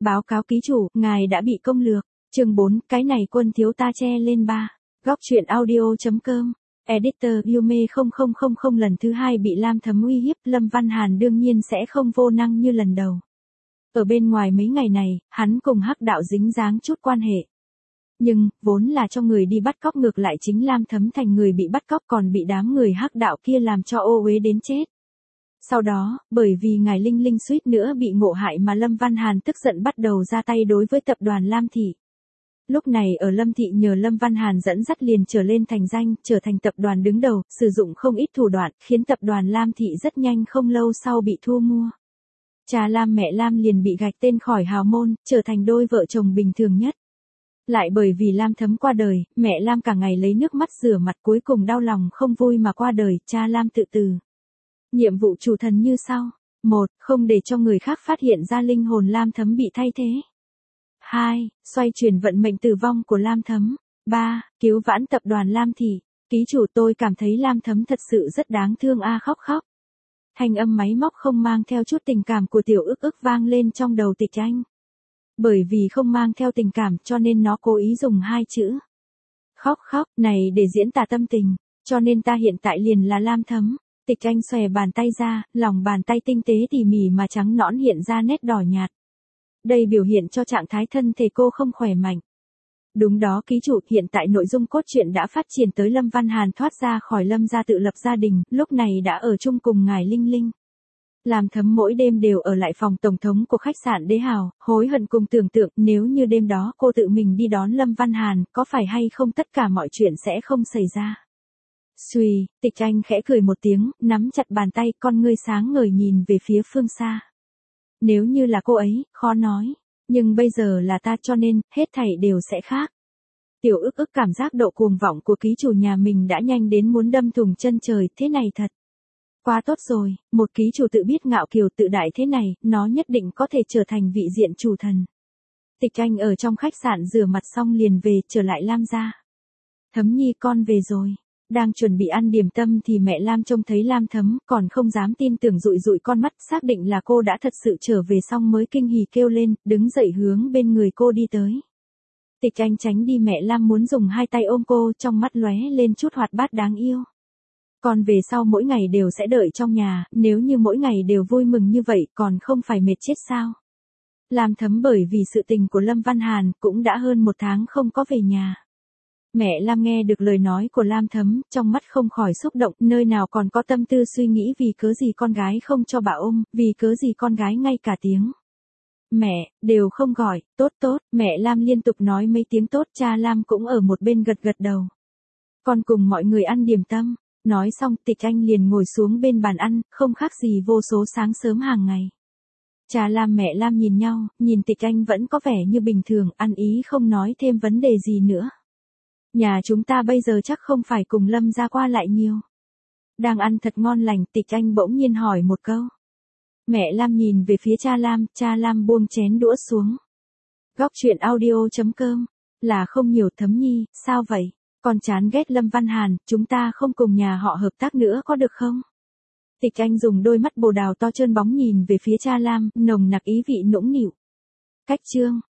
Báo cáo ký chủ, ngài đã bị công lược. Chương 4, cái này quân thiếu ta che lên ba. Góc truyện audio.com. Editor Yume 0000 lần thứ hai bị Lam Thấm uy hiếp, Lâm Văn Hàn đương nhiên sẽ không vô năng như lần đầu. Ở bên ngoài mấy ngày này, hắn cùng Hắc Đạo dính dáng chút quan hệ. Nhưng, vốn là cho người đi bắt cóc, ngược lại chính Lam Thấm thành người bị bắt cóc, còn bị đám người Hắc Đạo kia làm cho ô uế đến chết. Sau đó, bởi vì ngài Linh Linh suýt nữa bị ngộ hại mà Lâm Văn Hàn tức giận bắt đầu ra tay đối với tập đoàn Lam Thị. Lúc này ở Lâm Thị nhờ Lâm Văn Hàn dẫn dắt liền trở lên thành danh, trở thành tập đoàn đứng đầu, sử dụng không ít thủ đoạn, khiến tập đoàn Lam Thị rất nhanh không lâu sau bị thu mua. Cha Lam mẹ Lam liền bị gạch tên khỏi hào môn, trở thành đôi vợ chồng bình thường nhất. Lại bởi vì Lam Thấm qua đời, mẹ Lam cả ngày lấy nước mắt rửa mặt, cuối cùng đau lòng không vui mà qua đời, cha Lam tự tử. Nhiệm vụ chủ thần như sau. 1. Không để cho người khác phát hiện ra linh hồn Lam Thấm bị thay thế. 2. Xoay chuyển vận mệnh tử vong của Lam Thấm. 3. Cứu vãn tập đoàn Lam Thị. Ký chủ, tôi cảm thấy Lam Thấm thật sự rất đáng thương a, khóc khóc. Thanh âm máy móc không mang theo chút tình cảm của Tiểu Ức Ức vang lên trong đầu Tịch Anh. Bởi vì không mang theo tình cảm cho nên nó cố ý dùng hai chữ khóc khóc này để diễn tả tâm tình, cho nên ta hiện tại liền là Lam Thấm. Tịch Anh xòe bàn tay ra, lòng bàn tay tinh tế tỉ mỉ mà trắng nõn hiện ra nét đỏ nhạt. Đây biểu hiện cho trạng thái thân thể cô không khỏe mạnh. Đúng đó ký chủ, hiện tại nội dung cốt truyện đã phát triển tới Lâm Văn Hàn thoát ra khỏi Lâm gia tự lập gia đình, lúc này đã ở chung cùng ngài Linh Linh. Lam Thấm mỗi đêm đều ở lại phòng tổng thống của khách sạn Đế Hào, hối hận cùng tưởng tượng nếu như đêm đó cô tự mình đi đón Lâm Văn Hàn, có phải hay không tất cả mọi chuyện sẽ không xảy ra. Xuy, Tịch Anh khẽ cười một tiếng, nắm chặt bàn tay, con ngươi sáng ngời nhìn về phía phương xa. Nếu như là cô ấy, khó nói. Nhưng bây giờ là ta cho nên, hết thảy đều sẽ khác. Tiểu Ức Ức cảm giác độ cuồng vọng của ký chủ nhà mình đã nhanh đến muốn đâm thủng chân trời, thế này thật. Quá tốt rồi, một ký chủ tự biết ngạo kiều tự đại thế này, nó nhất định có thể trở thành vị diện chủ thần. Tịch Anh ở trong khách sạn rửa mặt xong liền về, trở lại Lam gia. Thấm nhi con về rồi. Đang chuẩn bị ăn điểm tâm thì mẹ Lam trông thấy Lam Thấm, còn không dám tin tưởng dụi dụi con mắt, xác định là cô đã thật sự trở về xong mới kinh hỉ kêu lên, đứng dậy hướng bên người cô đi tới. Tịch Anh tránh đi, mẹ Lam muốn dùng hai tay ôm cô, trong mắt lóe lên chút hoạt bát đáng yêu. Còn về sau mỗi ngày đều sẽ đợi trong nhà, nếu như mỗi ngày đều vui mừng như vậy còn không phải mệt chết sao. Lam Thấm bởi vì sự tình của Lâm Văn Hàn cũng đã hơn 1 tháng không có về nhà. Mẹ Lam nghe được lời nói của Lam Thấm, trong mắt không khỏi xúc động, nơi nào còn có tâm tư suy nghĩ vì cớ gì con gái không cho bà ôm, vì cớ gì con gái ngay cả tiếng mẹ đều không gọi. Tốt tốt, mẹ Lam liên tục nói mấy tiếng tốt, cha Lam cũng ở một bên gật gật đầu. Con cùng mọi người ăn điểm tâm. Nói xong Tịch Anh liền ngồi xuống bên bàn ăn, không khác gì vô số sáng sớm hàng ngày. Cha Lam mẹ Lam nhìn nhau, nhìn Tịch Anh vẫn có vẻ như bình thường, ăn ý không nói thêm vấn đề gì nữa. Nhà chúng ta bây giờ chắc không phải cùng Lâm gia qua lại nhiều. Đang ăn thật ngon lành, Tịch Anh bỗng nhiên hỏi một câu. Mẹ Lam nhìn về phía cha Lam buông chén đũa xuống. Góc truyện audio.com. Là không nhiều. Thấm nhi, sao vậy? Con chán ghét Lâm Văn Hàn, chúng ta không cùng nhà họ hợp tác nữa có được không? Tịch Anh dùng đôi mắt bồ đào to trơn bóng nhìn về phía cha Lam, nồng nặc ý vị nũng nịu. Cách chương.